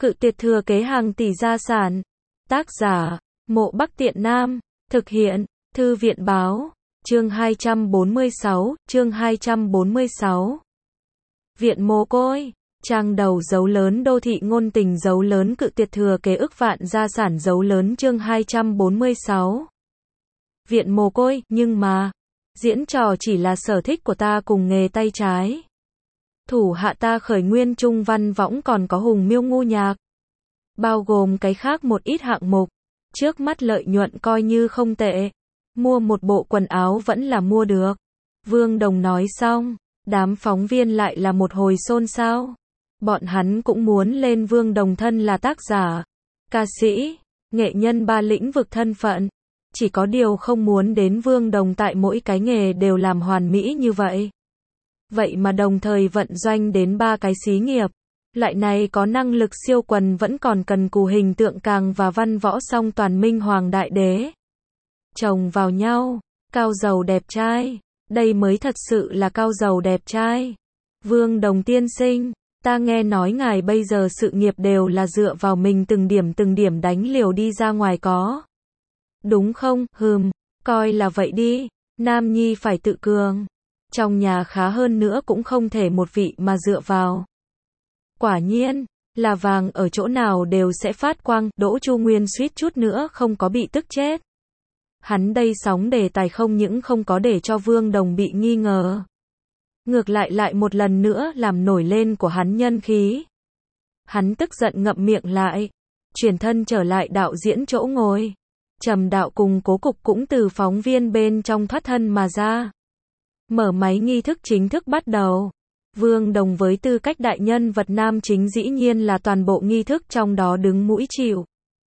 Cự tuyệt thừa kế hàng tỷ gia sản. Tác giả, Mộ Bắc Tiện Nam. Thực hiện, Thư viện báo. Chương 246, chương 246. Viện mồ côi. Trang đầu dấu lớn đô thị ngôn tình dấu lớn cự tuyệt thừa kế ức vạn gia sản dấu lớn chương 246. Viện mồ côi, nhưng mà, diễn trò chỉ là sở thích của ta cùng nghề tay trái. Thủ hạ ta khởi nguyên trung văn võng còn có hùng miêu ngu nhạc. Bao gồm cái khác một ít hạng mục. Trước mắt lợi nhuận coi như không tệ. Mua một bộ quần áo vẫn là mua được. Vương Đồng nói xong, đám phóng viên lại là một hồi xôn xao. Bọn hắn cũng muốn lên Vương Đồng thân là tác giả, ca sĩ, nghệ nhân ba lĩnh vực thân phận. Chỉ có điều không muốn đến Vương Đồng tại mỗi cái nghề đều làm hoàn mỹ như vậy. Vậy mà đồng thời vận doanh đến 3 cái xí nghiệp. Loại này có năng lực siêu quần vẫn còn cần cù hình tượng càng và văn võ song toàn minh hoàng đại đế. Chồng vào nhau, cao giàu đẹp trai. Đây mới thật sự là cao giàu đẹp trai. Vương Đồng tiên sinh, ta nghe nói ngài bây giờ sự nghiệp đều là dựa vào mình từng điểm đánh liều đi ra ngoài có. Đúng không? Coi là vậy đi. Nam nhi phải tự cường. Trong nhà khá hơn nữa cũng không thể một vị mà dựa vào. Quả nhiên, là vàng ở chỗ nào đều sẽ phát quang. Đỗ Chu Nguyên suýt chút nữa không có bị tức chết. Hắn đây sóng đề tài không những không có để cho Vương Đồng bị nghi ngờ. Ngược lại một lần nữa làm nổi lên của hắn nhân khí. Hắn tức giận ngậm miệng lại. Chuyển thân trở lại đạo diễn chỗ ngồi. Trầm Đạo cùng Cố Cục cũng từ phóng viên bên trong thoát thân mà ra. Mở máy nghi thức chính thức bắt đầu. Vương Đồng với tư cách đại nhân vật nam chính dĩ nhiên là toàn bộ nghi thức trong đó đứng mũi chịu.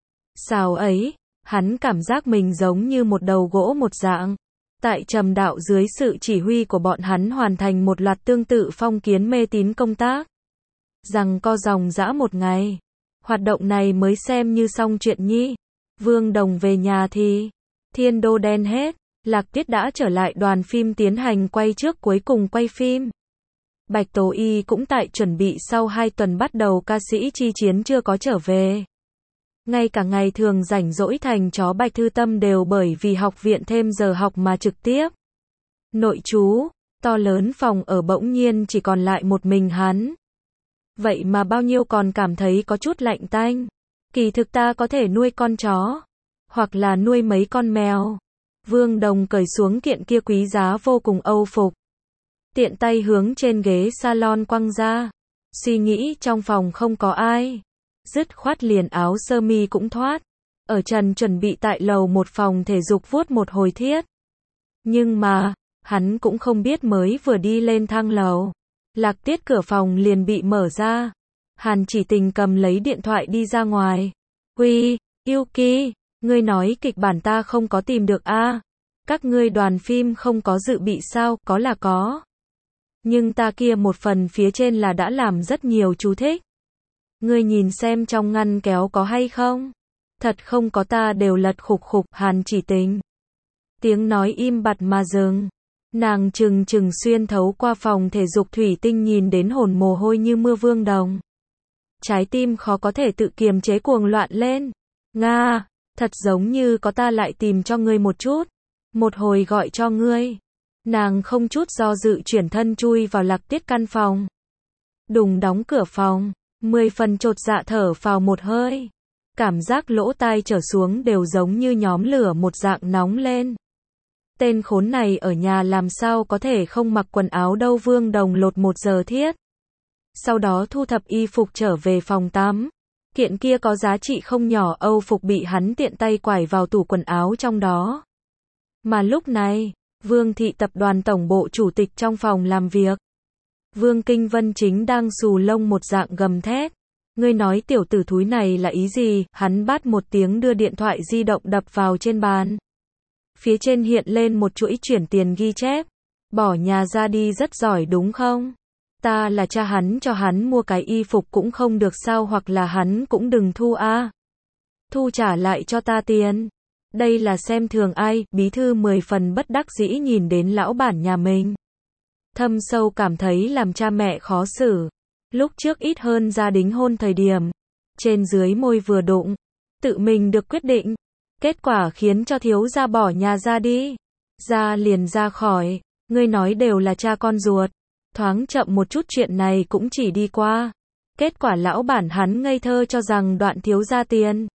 Sao ấy, hắn cảm giác mình giống như một đầu gỗ một dạng. Tại Trầm Đạo dưới sự chỉ huy của bọn hắn hoàn thành một loạt tương tự phong kiến mê tín công tác. Rằng co dòng dã một ngày. Hoạt động này mới xem như xong chuyện nhi. Vương Đồng về nhà thì thiên đô đen hết. Lạc Tiết đã trở lại đoàn phim tiến hành quay trước cuối cùng quay phim. Bạch Tố Y cũng tại chuẩn bị sau 2 tuần bắt đầu ca sĩ chi chiến chưa có trở về. Ngay cả ngày thường rảnh rỗi thành chó Bạch Thư Tâm đều bởi vì học viện thêm giờ học mà trực tiếp. Nội trú, to lớn phòng ở bỗng nhiên chỉ còn lại một mình hắn. Vậy mà bao nhiêu còn cảm thấy có chút lạnh tanh. Kỳ thực ta có thể nuôi con chó. Hoặc là nuôi mấy con mèo. Vương Đồng cởi xuống kiện kia quý giá vô cùng âu phục. Tiện tay hướng trên ghế salon quăng ra. Suy nghĩ trong phòng không có ai. Dứt khoát liền áo sơ mi cũng thoát. Ở trần chuẩn bị tại lầu một phòng thể dục vuốt một hồi thiết. Nhưng mà, hắn cũng không biết mới vừa đi lên thang lầu. Lạc Tiết cửa phòng liền bị mở ra. Hàn Chỉ Tình cầm lấy điện thoại đi ra ngoài. Huy, Yuki, ngươi nói kịch bản ta không có tìm được a. Các ngươi đoàn phim không có dự bị sao? Có là có. Nhưng ta kia một phần phía trên là đã làm rất nhiều chú thích. Ngươi nhìn xem trong ngăn kéo có hay không? Thật không có ta đều lật khục khục. Hàn Chỉ Tình. Tiếng nói im bặt mà dừng. Nàng chừng xuyên thấu qua phòng thể dục thủy tinh nhìn đến hồn mồ hôi như mưa Vương Đồng. Trái tim khó có thể tự kiềm chế cuồng loạn lên. Nga, thật giống như có ta lại tìm cho ngươi một chút. Một hồi gọi cho ngươi. Nàng không chút do dự chuyển thân chui vào Lạc Tiết căn phòng. Đùng đóng cửa phòng. 10 phần chột dạ thở phào một hơi. Cảm giác lỗ tai trở xuống đều giống như nhóm lửa một dạng nóng lên. Tên khốn này ở nhà làm sao có thể không mặc quần áo đâu. Vương Đồng lột 1 giờ thiết. Sau đó thu thập y phục trở về phòng tắm. Kiện kia có giá trị không nhỏ âu phục bị hắn tiện tay quải vào tủ quần áo trong đó. Mà lúc này, Vương Thị tập đoàn tổng bộ chủ tịch trong phòng làm việc. Vương Kinh Vân chính đang xù lông một dạng gầm thét. Ngươi nói tiểu tử thúi này là ý gì? Hắn bát một tiếng đưa điện thoại di động đập vào trên bàn. Phía trên hiện lên một chuỗi chuyển tiền ghi chép. Bỏ nhà ra đi rất giỏi đúng không? Ta là cha hắn cho hắn mua cái y phục cũng không được sao, hoặc là hắn cũng đừng thu a. Thu trả lại cho ta tiền. Đây là xem thường ai? Bí thư 10 phần bất đắc dĩ nhìn đến lão bản nhà mình. Thâm sâu cảm thấy làm cha mẹ khó xử. Lúc trước ít hơn gia đính hôn thời điểm, trên dưới môi vừa đụng, tự mình được quyết định. Kết quả khiến cho thiếu gia bỏ nhà ra đi. Ra liền ra khỏi, ngươi nói đều là cha con ruột. Thoáng chậm một chút chuyện này cũng chỉ đi qua. Kết quả lão bản hắn ngây thơ cho rằng Đoạn thiếu gia tiền.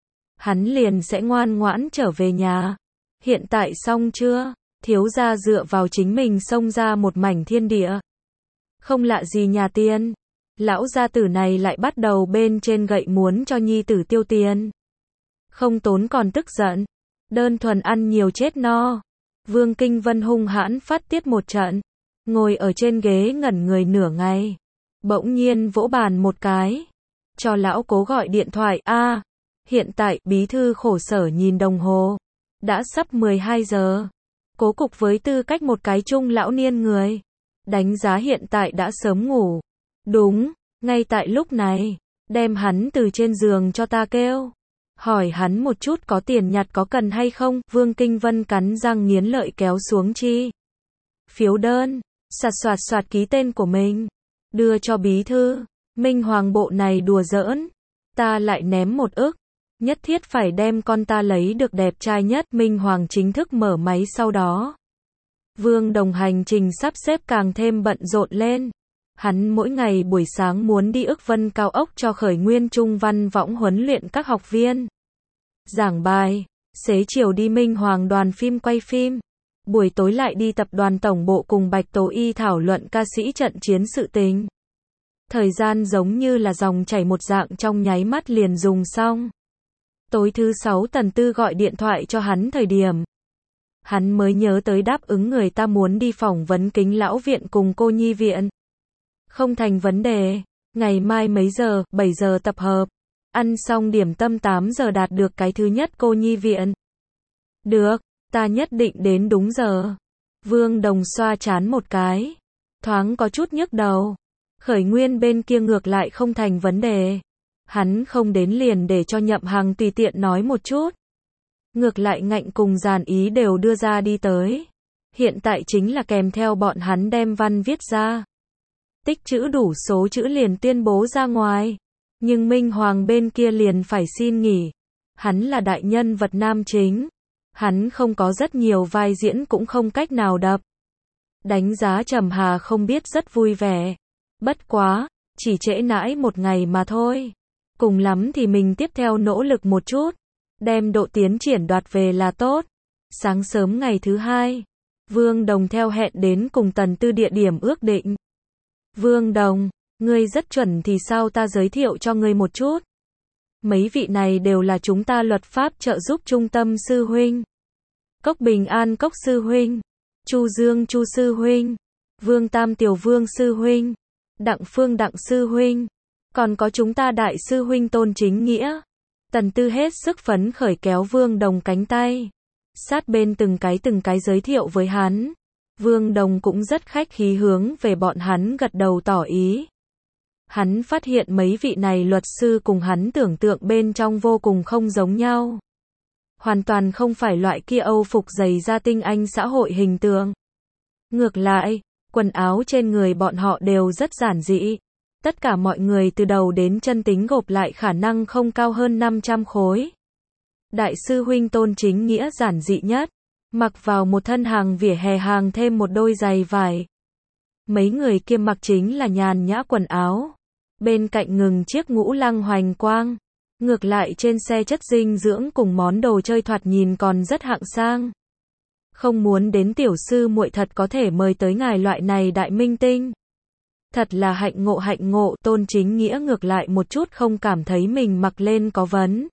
Hắn liền sẽ ngoan ngoãn trở về nhà. Hiện tại xong chưa? Thiếu gia dựa vào chính mình xông ra một mảnh thiên địa. Không lạ gì nhà tiên. Lão gia tử này lại bắt đầu bên trên gậy muốn cho nhi tử tiêu tiền. Không tốn còn tức giận. Đơn thuần ăn nhiều chết no. Vương Kinh Vân hung hãn phát tiết một trận. Ngồi ở trên ghế ngẩn người nửa ngày. Bỗng nhiên vỗ bàn một cái. Cho lão cố gọi điện thoại. Hiện tại, bí thư khổ sở nhìn đồng hồ. Đã sắp 12 giờ. Cố cục với tư cách một cái trung lão niên người. Đánh giá hiện tại đã sớm ngủ. Đúng, ngay tại lúc này. Đem hắn từ trên giường cho ta kêu. Hỏi hắn một chút có tiền nhặt có cần hay không. Vương Kinh Vân cắn răng nghiến lợi kéo xuống chi phiếu đơn. Soạt ký tên của mình. Đưa cho bí thư. Minh Hoàng bộ này đùa giỡn. Ta lại ném 1 ức. Nhất thiết phải đem con ta lấy được đẹp trai nhất. Minh Hoàng chính thức mở máy sau đó. Vương Đồng hành trình sắp xếp càng thêm bận rộn lên. Hắn mỗi ngày buổi sáng muốn đi ức vân cao ốc cho khởi nguyên trung văn võng huấn luyện các học viên. Giảng bài. Xế chiều đi Minh Hoàng đoàn phim quay phim. Buổi tối lại đi tập đoàn tổng bộ cùng Bạch Tố Y thảo luận ca sĩ trận chiến sự tình. Thời gian giống như là dòng chảy một dạng trong nháy mắt liền dùng xong. Tối thứ 6 Tần Tư gọi điện thoại cho hắn thời điểm. Hắn mới nhớ tới đáp ứng người ta muốn đi phỏng vấn Kính Lão Viện cùng cô nhi viện. Không thành vấn đề. Ngày mai mấy giờ? 7 giờ tập hợp. Ăn xong điểm tâm 8 giờ đạt được cái thứ nhất cô nhi viện. Được, ta nhất định đến đúng giờ. Vương Đồng xoa trán một cái. Thoáng có chút nhức đầu. Khởi nguyên bên kia ngược lại không thành vấn đề. Hắn không đến liền để cho Nhậm Hằng tùy tiện nói một chút. Ngược lại Ngạnh cùng Giàn Ý đều đưa ra đi tới. Hiện tại chính là kèm theo bọn hắn đem văn viết ra. Tích chữ đủ số chữ liền tuyên bố ra ngoài. Nhưng Minh Hoàng bên kia liền phải xin nghỉ. Hắn là đại nhân vật nam chính. Hắn không có rất nhiều vai diễn cũng không cách nào đập. Đánh giá Trầm Hà không biết rất vui vẻ. Bất quá, chỉ trễ nãi một ngày mà thôi. Cùng lắm thì mình tiếp theo nỗ lực một chút. Đem độ tiến triển đoạt về là tốt. Sáng sớm ngày thứ 2. Vương Đồng theo hẹn đến cùng Tần Tư địa điểm ước định. Vương Đồng, ngươi rất chuẩn thì sao ta giới thiệu cho ngươi một chút. Mấy vị này đều là chúng ta luật pháp trợ giúp trung tâm sư huynh. Cốc Bình An Cốc sư huynh. Chu Dương Chu sư huynh. Vương Tam Tiểu Vương sư huynh. Đặng Phương Đặng sư huynh. Còn có chúng ta đại sư huynh Tôn Chính Nghĩa. Tần Tư hết sức phấn khởi kéo Vương Đồng cánh tay. Sát bên từng cái giới thiệu với hắn. Vương Đồng cũng rất khách khí hướng về bọn hắn gật đầu tỏ ý. Hắn phát hiện mấy vị này luật sư cùng hắn tưởng tượng bên trong vô cùng không giống nhau. Hoàn toàn không phải loại kia Âu phục dày da tinh anh xã hội hình tượng. Ngược lại, quần áo trên người bọn họ đều rất giản dị. Tất cả mọi người từ đầu đến chân tính gộp lại khả năng không cao hơn 500 khối. Đại sư huynh Tôn Chính Nghĩa giản dị nhất. Mặc vào một thân hàng vỉa hè hàng thêm một đôi giày vải. Mấy người kia mặc chính là nhàn nhã quần áo. Bên cạnh ngừng chiếc ngũ lăng hoành quang. Ngược lại trên xe chất dinh dưỡng cùng món đồ chơi thoạt nhìn còn rất hạng sang. Không muốn đến tiểu sư muội thật có thể mời tới ngài loại này đại minh tinh. Thật là hạnh ngộ. Tôn Chính Nghĩa ngược lại một chút không cảm thấy mình mặc lên có vấn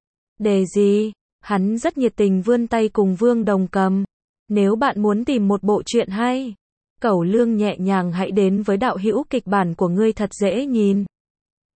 đề gì. Hắn rất nhiệt tình vươn tay cùng Vương Đồng cầm. Nếu bạn muốn tìm một bộ truyện hay, cẩu lương nhẹ nhàng hãy đến với đạo hữu kịch bản của ngươi thật dễ nhìn.